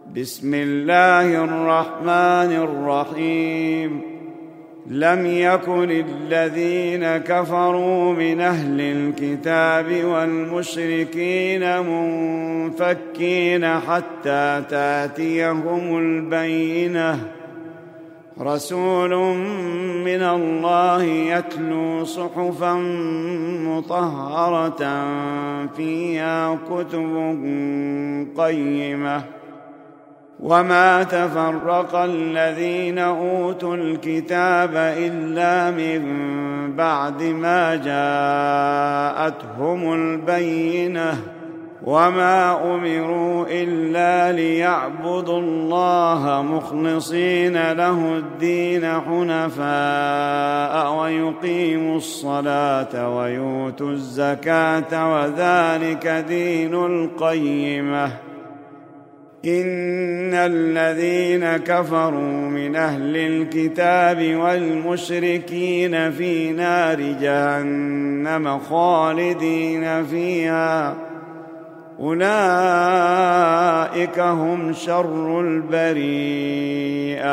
بسم الله الرحمن الرحيم. لم يكن الذين كفروا من أهل الكتاب والمشركين منفكين حتى تأتيهم البينة، رسول من الله يتلو صحفا مطهرة فيها كتب قيمة. وما تفرق الذين أوتوا الكتاب إلا من بعد ما جاءتهم البينة، وما أمروا إلا ليعبدوا الله مخلصين له الدين حنفاء ويقيموا الصلاة ويؤتوا الزكاة وذلك دين القيمة. إن الذين كفروا من أهل الكتاب والمشركين في نار جهنم خالدين فيها، أولئك هم شر البريئة.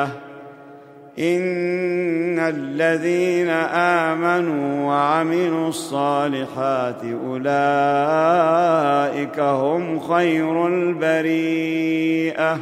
إن الذين آمنوا وعملوا الصالحات أولئك هم خير البريئة،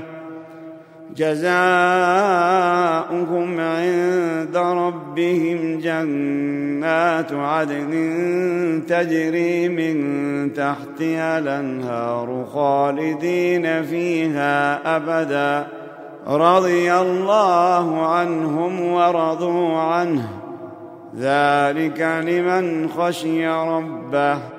جزاؤهم عند ربهم جنات عدن تجري من تحتها الأنهار خالدين فيها أبدا، رضي الله عنهم ورضوا عنه، ذلك لمن خشي ربه.